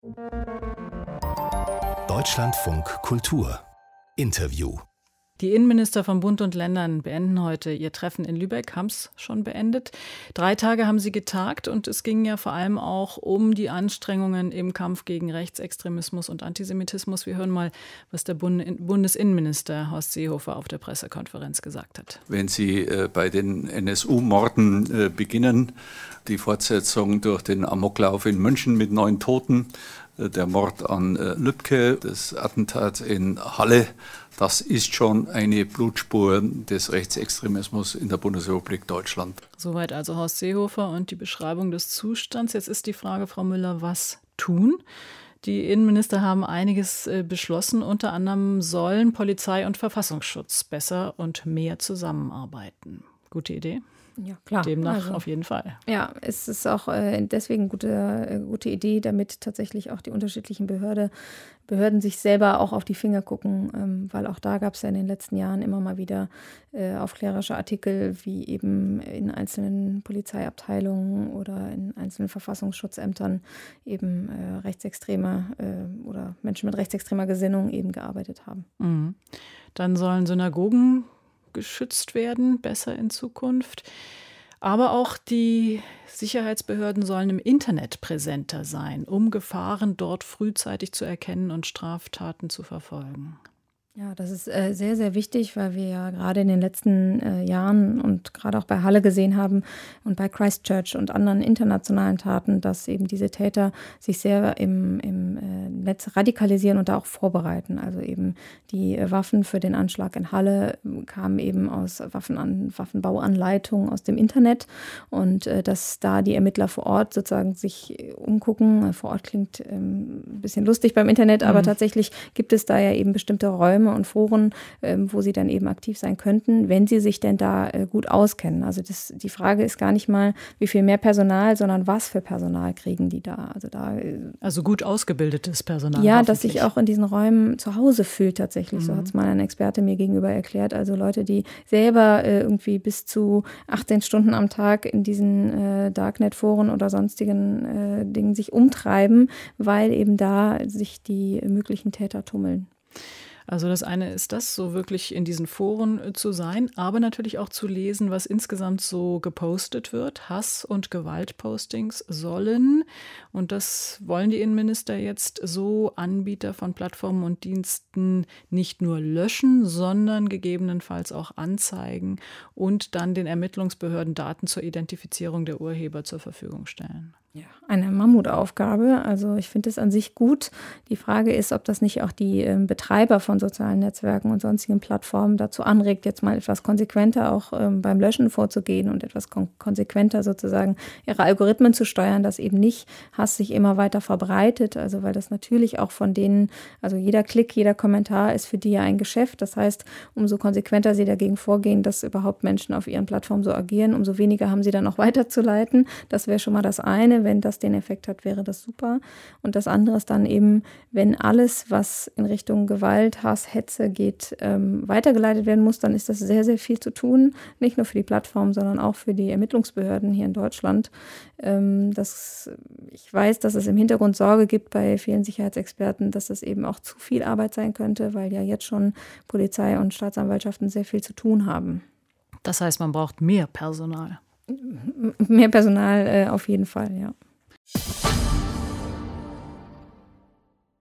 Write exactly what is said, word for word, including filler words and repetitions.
Deutschlandfunk Kultur Interview. Die Innenminister von Bund und Ländern beenden heute ihr Treffen in Lübeck, haben es schon beendet. Drei Tage haben sie getagt und es ging ja vor allem auch um die Anstrengungen im Kampf gegen Rechtsextremismus und Antisemitismus. Wir hören mal, was der Bundesinnenminister Horst Seehofer auf der Pressekonferenz gesagt hat. Wenn Sie äh, bei den N S U-Morden äh, beginnen, die Fortsetzung durch den Amoklauf in München mit neun Toten, äh, der Mord an äh, Lübcke, das Attentat in Halle, das ist schon eine Blutspur des Rechtsextremismus in der Bundesrepublik Deutschland. Soweit also Horst Seehofer und die Beschreibung des Zustands. Jetzt ist die Frage, Frau Müller, was tun? Die Innenminister haben einiges beschlossen. Unter anderem sollen Polizei und Verfassungsschutz besser und mehr zusammenarbeiten. Gute Idee? Ja, klar. Demnach also, auf jeden Fall. Ja, es ist auch äh, deswegen eine gute, äh, gute Idee, damit tatsächlich auch die unterschiedlichen Behörde, Behörden sich selber auch auf die Finger gucken, ähm, weil auch da gab es ja in den letzten Jahren immer mal wieder äh, aufklärerische Artikel, wie eben in einzelnen Polizeiabteilungen oder in einzelnen Verfassungsschutzämtern eben äh, Rechtsextreme äh, oder Menschen mit rechtsextremer Gesinnung eben gearbeitet haben. Mhm. Dann sollen Synagogen geschützt werden, besser in Zukunft. Aber auch die Sicherheitsbehörden sollen im Internet präsenter sein, um Gefahren dort frühzeitig zu erkennen und Straftaten zu verfolgen. Ja, das ist äh, sehr, sehr wichtig, weil wir ja gerade in den letzten äh, Jahren und gerade auch bei Halle gesehen haben und bei Christchurch und anderen internationalen Taten, dass eben diese Täter sich sehr im, im äh, Netz radikalisieren und da auch vorbereiten. Also eben die äh, Waffen für den Anschlag in Halle kamen eben aus Waffenan- Waffenbauanleitungen aus dem Internet und äh, dass da die Ermittler vor Ort sozusagen sich umgucken. Vor Ort klingt ähm, ein bisschen lustig beim Internet, aber mhm. tatsächlich gibt es da ja eben bestimmte Räume und Foren, ähm, wo sie dann eben aktiv sein könnten, wenn sie sich denn da äh, gut auskennen. Also das, die Frage ist gar nicht mal, wie viel mehr Personal, sondern was für Personal kriegen die da. Also, da, äh, also gut ausgebildetes Personal. Ja, dass sich auch in diesen Räumen zu Hause fühlt tatsächlich. Mhm. So hat es mal ein Experte mir gegenüber erklärt. Also Leute, die selber äh, irgendwie bis zu achtzehn Stunden am Tag in diesen äh, Darknet-Foren oder sonstigen äh, Dingen sich umtreiben, weil eben da sich die möglichen Täter tummeln. Also das eine ist das, so wirklich in diesen Foren zu sein, aber natürlich auch zu lesen, was insgesamt so gepostet wird. Hass- und Gewaltpostings sollen, und das wollen die Innenminister jetzt, so Anbieter von Plattformen und Diensten nicht nur löschen, sondern gegebenenfalls auch anzeigen und dann den Ermittlungsbehörden Daten zur Identifizierung der Urheber zur Verfügung stellen. Ja, eine Mammutaufgabe. Also ich finde es an sich gut. Die Frage ist, ob das nicht auch die äh, Betreiber von sozialen Netzwerken und sonstigen Plattformen dazu anregt, jetzt mal etwas konsequenter auch ähm, beim Löschen vorzugehen und etwas kon- konsequenter sozusagen ihre Algorithmen zu steuern, dass eben nicht Hass sich immer weiter verbreitet. Also weil das natürlich auch von denen, also jeder Klick, jeder Kommentar ist für die ja ein Geschäft. Das heißt, umso konsequenter sie dagegen vorgehen, dass überhaupt Menschen auf ihren Plattformen so agieren, umso weniger haben sie dann auch weiterzuleiten. Das wäre schon mal das eine. Wenn das den Effekt hat, wäre das super. Und das andere ist dann eben, wenn alles, was in Richtung Gewalt, Hass, Hetze geht, ähm, weitergeleitet werden muss, dann ist das sehr, sehr viel zu tun. Nicht nur für die Plattform, sondern auch für die Ermittlungsbehörden hier in Deutschland. Ähm, das, ich weiß, dass es im Hintergrund Sorge gibt bei vielen Sicherheitsexperten, dass das eben auch zu viel Arbeit sein könnte, weil ja jetzt schon Polizei und Staatsanwaltschaften sehr viel zu tun haben. Das heißt, man braucht mehr Personal. Mehr Personal äh, auf jeden Fall, ja.